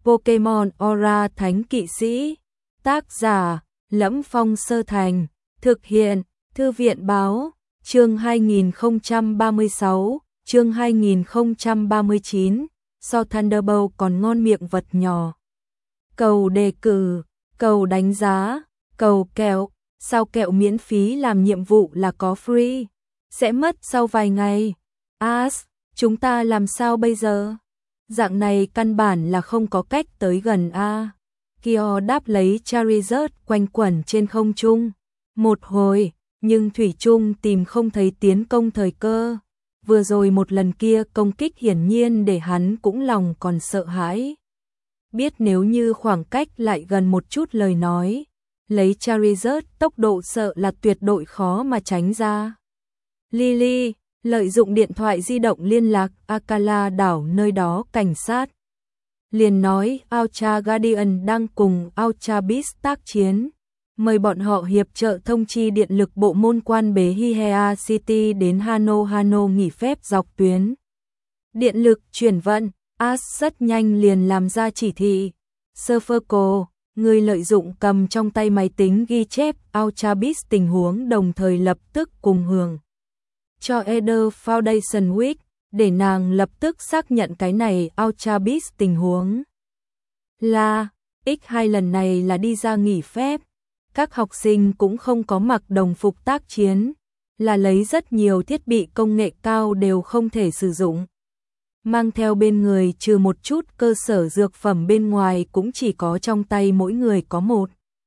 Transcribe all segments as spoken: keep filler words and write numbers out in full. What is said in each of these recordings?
Pokemon Aura Thánh Kỵ Sĩ. Tác giả: Lẫm Phong Sơ Thành. Thực hiện: Thư viện báo. Chương hai nghìn không trăm ba mươi sáu, chương hai nghìn không trăm ba mươi chín. So Thunderbolt còn ngon miệng vật nhỏ. Cầu đề cử, cầu đánh giá, cầu kẹo. Sao kẹo miễn phí làm nhiệm vụ là có free? Sẽ mất sau vài ngày. As, chúng ta làm sao bây giờ? Dạng này căn bản là không có cách tới gần a. Kyo đáp lấy Charizard quanh quẩn trên không trung. Một hồi, nhưng Thủy Trung tìm không thấy tiến công thời cơ. Vừa rồi một lần kia công kích hiển nhiên để hắn cũng lòng còn sợ hãi. Biết nếu như khoảng cách lại gần một chút lời nói, lấy Charizard tốc độ sợ là tuyệt đối khó mà tránh ra. Lily lợi dụng điện thoại di động liên lạc Akala đảo nơi đó cảnh sát. Liền nói Ultra Guardian đang cùng Ultra Beast tác chiến. Mời bọn họ hiệp trợ thông chi điện lực bộ môn quan bế Hihea City đến Hano Hano nghỉ phép dọc tuyến. Điện lực chuyển vận, Ash rất nhanh liền làm ra chỉ thị. Surferco, người lợi dụng cầm trong tay máy tính ghi chép Ultra Beast tình huống đồng thời lập tức cùng hưởng cho Eder Foundation Week, để nàng lập tức xác nhận cái này Ultra Beast tình huống. Là, X hai lần này là đi ra nghỉ phép, các học sinh cũng không có mặc đồng phục tác chiến, là lấy rất nhiều thiết bị công nghệ cao đều không thể sử dụng. Mang theo bên người trừ một chút cơ sở dược phẩm bên ngoài cũng chỉ có trong tay mỗi người có một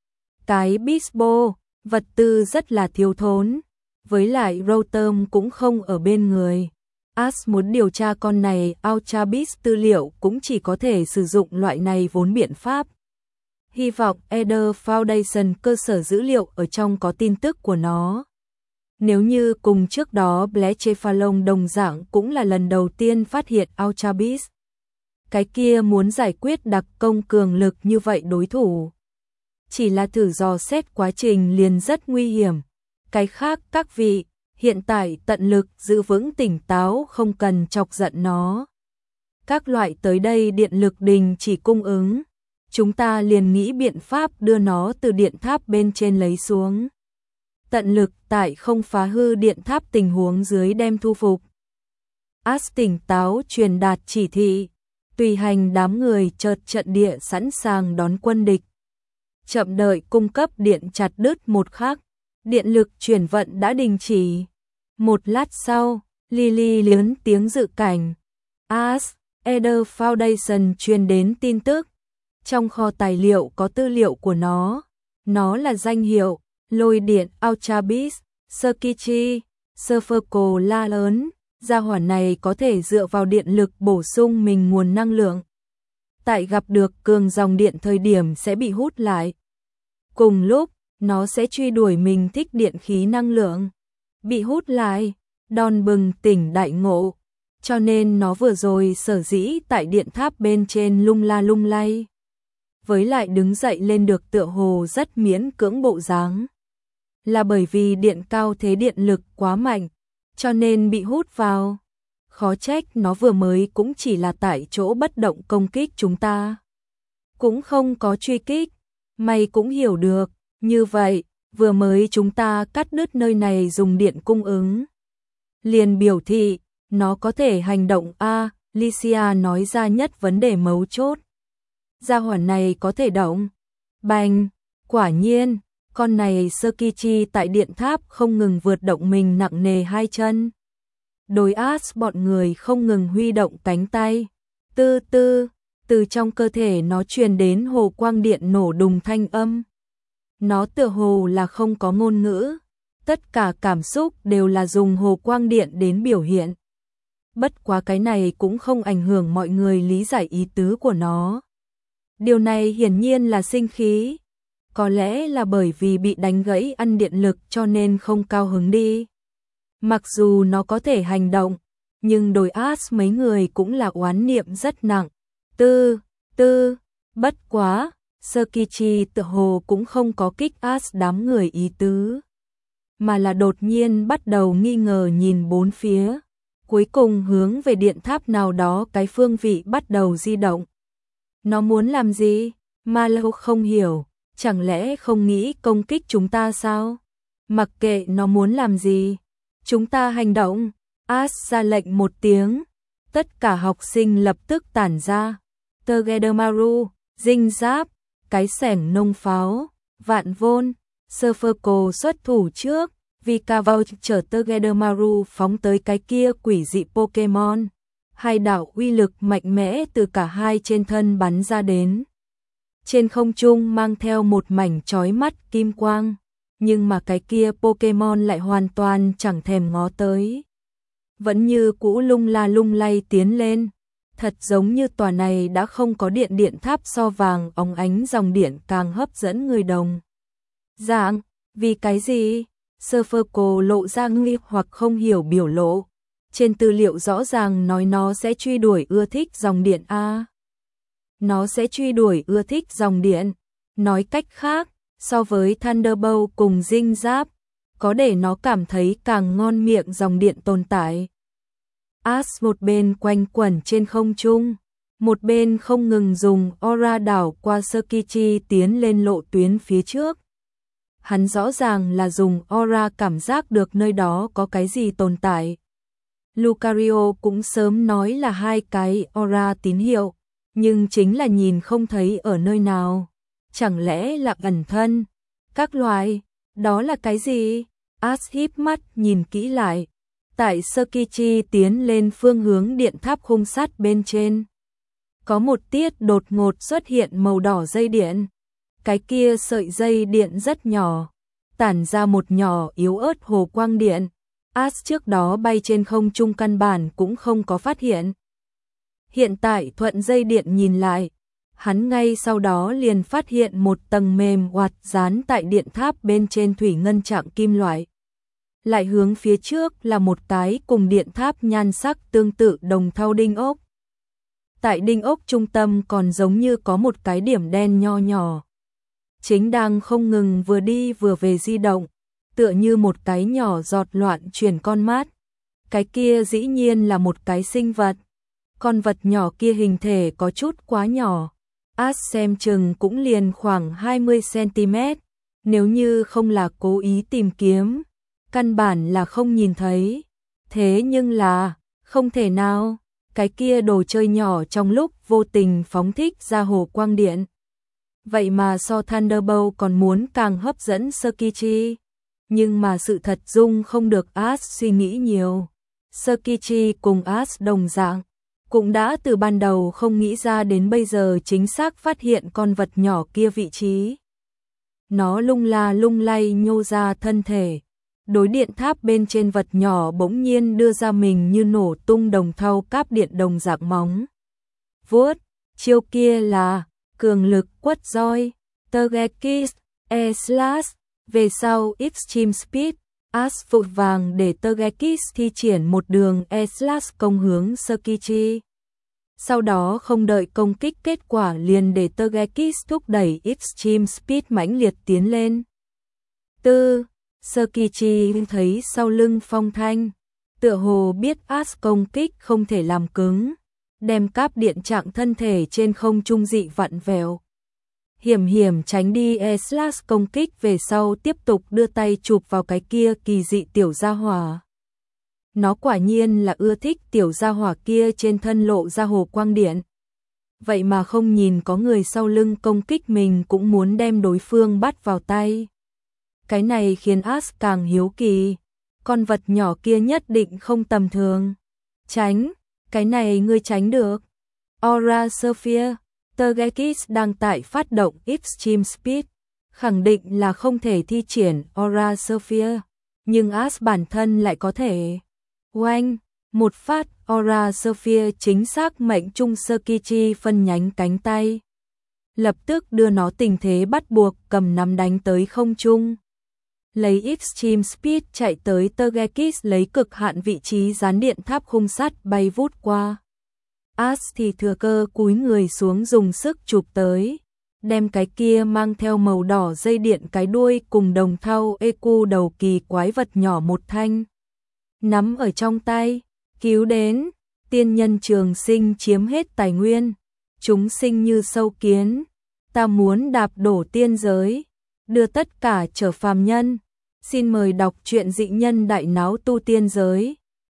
cái Bisbo, vật tư rất là thiếu thốn. Với lại Rotom cũng không ở bên người. Ash muốn điều tra con này Ultra Beast tư liệu cũng chỉ có thể sử dụng loại này vốn biện pháp. Hy vọng Eder Foundation cơ sở dữ liệu ở trong có tin tức của nó. Nếu như cùng trước đó Blechephallon đồng dạng cũng là lần đầu tiên phát hiện Ultra Beast. Cái kia muốn giải quyết đặc công cường lực như vậy đối thủ. Chỉ là thử dò xét quá trình liền rất nguy hiểm. Cái khác các vị, hiện tại tận lực giữ vững tỉnh táo không cần chọc giận nó. Các loại tới đây điện lực đình chỉ cung ứng. Chúng ta liền nghĩ biện pháp đưa nó từ điện tháp bên trên lấy xuống. Tận lực tại không phá hư điện tháp tình huống dưới đem thu phục. Ash tỉnh táo truyền đạt chỉ thị. Tùy hành đám người chợt trận địa sẵn sàng đón quân địch. Chậm đợi cung cấp điện chặt đứt một khắc. Điện lực chuyển vận đã đình chỉ. Một lát sau, Lily lớn tiếng dự cảnh. Ash, Eder Foundation truyền đến tin tức. Trong kho tài liệu có tư liệu của nó. Nó là danh hiệu, lôi điện Ultra Beast, Surkichi, Surferco la lớn. Gia hỏa này có thể dựa vào điện lực bổ sung mình nguồn năng lượng. Tại gặp được cường dòng điện thời điểm sẽ bị hút lại. Cùng lúc, nó sẽ truy đuổi mình thích điện khí năng lượng. Bị hút lại, đòn bừng tỉnh đại ngộ. Cho nên nó vừa rồi sở dĩ tại điện tháp bên trên lung la lung lay. Với lại đứng dậy lên được tựa hồ rất miễn cưỡng bộ dáng. Là bởi vì điện cao thế điện lực quá mạnh, cho nên bị hút vào. Khó trách nó vừa mới cũng chỉ là tại chỗ bất động công kích chúng ta. Cũng không có truy kích, mày cũng hiểu được. Như vậy, vừa mới chúng ta cắt đứt nơi này dùng điện cung ứng. Liền biểu thị, nó có thể hành động a. Licia nói ra nhất vấn đề mấu chốt. Gia hỏa này có thể động. Bành, quả nhiên, con này Surkichi tại điện tháp không ngừng vượt động mình nặng nề hai chân. Đối Ash bọn người không ngừng huy động cánh tay. Tư tư, từ trong cơ thể nó truyền đến hồ quang điện nổ đùng thanh âm. Nó tựa hồ là không có ngôn ngữ, tất cả cảm xúc đều là dùng hồ quang điện đến biểu hiện. Bất quá cái này cũng không ảnh hưởng mọi người lý giải ý tứ của nó. Điều này hiển nhiên là sinh khí, có lẽ là bởi vì bị đánh gãy ăn điện lực cho nên không cao hứng đi. Mặc dù nó có thể hành động, nhưng đối Ash mấy người cũng là oán niệm rất nặng. Tư, tư, bất quá. Surkichi tự hồ cũng không có kích Ash đám người ý tứ, mà là đột nhiên bắt đầu nghi ngờ nhìn bốn phía, cuối cùng hướng về điện tháp nào đó cái phương vị bắt đầu di động. Nó muốn làm gì? Marlowe không hiểu, chẳng lẽ không nghĩ công kích chúng ta sao? Mặc kệ nó muốn làm gì, chúng ta hành động. Ash ra lệnh một tiếng, tất cả học sinh lập tức tản ra. Togedemaru, dinh giáp, cái xẻng nông pháo, vạn vôn, Serferco xuất thủ trước, Vikavow chở Togedemaru phóng tới cái kia quỷ dị Pokemon. Hai đạo uy lực mạnh mẽ từ cả hai trên thân bắn ra đến. Trên không trung mang theo một mảnh chói mắt kim quang, nhưng mà cái kia Pokemon lại hoàn toàn chẳng thèm ngó tới. Vẫn như cũ lung la lung lay tiến lên, thật giống như tòa này đã không có điện điện tháp so vàng óng ánh dòng điện càng hấp dẫn người đồng. Dạng, vì cái gì? Serferco lộ ra nghi hoặc không hiểu biểu lộ. Trên tư liệu rõ ràng nói nó sẽ truy đuổi ưa thích dòng điện A. Nó sẽ truy đuổi ưa thích dòng điện. Nói cách khác, so với Thunderbolt cùng dinh giáp, có để nó cảm thấy càng ngon miệng dòng điện tồn tại. Ash một bên quanh quẩn trên không trung, một bên không ngừng dùng aura đảo qua Tsukiji tiến lên lộ tuyến phía trước. Hắn rõ ràng là dùng aura cảm giác được nơi đó có cái gì tồn tại. Lucario cũng sớm nói là hai cái aura tín hiệu, nhưng chính là nhìn không thấy ở nơi nào. Chẳng lẽ là ẩn thân? Các loài, đó là cái gì? Ash híp mắt nhìn kỹ lại. Tại Tsukiji tiến lên phương hướng điện tháp khung sắt bên trên, có một tiết đột ngột xuất hiện màu đỏ dây điện. Cái kia sợi dây điện rất nhỏ, tản ra một nhỏ yếu ớt hồ quang điện. Ash trước đó bay trên không trung căn bản cũng không có phát hiện. Hiện tại thuận dây điện nhìn lại, hắn ngay sau đó liền phát hiện một tầng mềm oạt dán tại điện tháp bên trên thủy ngân trạng kim loại. Lại hướng phía trước là một cái cùng điện tháp nhan sắc tương tự đồng thau đinh ốc. Tại đinh ốc trung tâm còn giống như có một cái điểm đen nho nhỏ. Chính đang không ngừng vừa đi vừa về di động, tựa như một cái nhỏ giọt loạn chuyển con mát. Cái kia dĩ nhiên là một cái sinh vật. Con vật nhỏ kia hình thể có chút quá nhỏ. Ash xem chừng cũng liền khoảng hai mươi xăng-ti-mét. Nếu như không là cố ý tìm kiếm, căn bản là không nhìn thấy. Thế nhưng là, không thể nào, cái kia đồ chơi nhỏ trong lúc vô tình phóng thích ra hồ quang điện. Vậy mà so Thunderbolt còn muốn càng hấp dẫn Tsukiji. Nhưng mà sự thật dung không được Ash suy nghĩ nhiều. Tsukiji cùng Ash đồng dạng, cũng đã từ ban đầu không nghĩ ra đến bây giờ chính xác phát hiện con vật nhỏ kia vị trí. Nó lung la lung lay nhô ra thân thể. Đối điện tháp bên trên vật nhỏ bỗng nhiên đưa ra mình như nổ tung đồng thau cáp điện đồng dạng móng vuốt. Chiêu kia là cường lực quất roi, Togekiss, E-Slash. Về sau Extreme Speed, Ash vội vàng để Togekiss thi triển một đường E-Slash công hướng Tsukiji. Sau đó không đợi công kích kết quả liền để Togekiss thúc đẩy Extreme Speed mãnh liệt tiến lên. Tư, Tsukiji thấy sau lưng Phong Thanh, tựa hồ biết Ash công kích không thể làm cứng, đem cáp điện trạng thân thể trên không trung dị vặn vẹo. Hiểm hiểm tránh đi E-Slash công kích về sau tiếp tục đưa tay chụp vào cái kia kỳ dị tiểu gia hỏa. Nó quả nhiên là ưa thích tiểu gia hỏa kia trên thân lộ ra hồ quang điện. Vậy mà không nhìn có người sau lưng công kích mình cũng muốn đem đối phương bắt vào tay. Cái này khiến Ash càng hiếu kỳ. Con vật nhỏ kia nhất định không tầm thường. Tránh, cái này ngươi tránh được. Aura Sphere, Togekiss đang tại phát động Extreme Speed, khẳng định là không thể thi triển Aura Sphere, nhưng Ash bản thân lại có thể. Oanh, một phát Aura Sphere chính xác mệnh trung Tsukiji phân nhánh cánh tay. Lập tức đưa nó tình thế bắt buộc cầm nắm đánh tới không trung. Lấy Extreme Speed chạy tới Togekiss lấy cực hạn vị trí dán điện tháp khung sắt bay vút qua. Ash thì thừa cơ cúi người xuống dùng sức chụp tới, đem cái kia mang theo màu đỏ dây điện cái đuôi cùng đồng thau Eku đầu kỳ quái vật nhỏ một thanh. Nắm ở trong tay, cứu đến, tiên nhân trường sinh chiếm hết tài nguyên. chúng sinh như sâu kiến, ta muốn đạp đổ tiên giới, đưa tất cả trở phàm nhân. Xin mời đọc truyện Dị Nhân Đại Náo Tu Tiên Giới.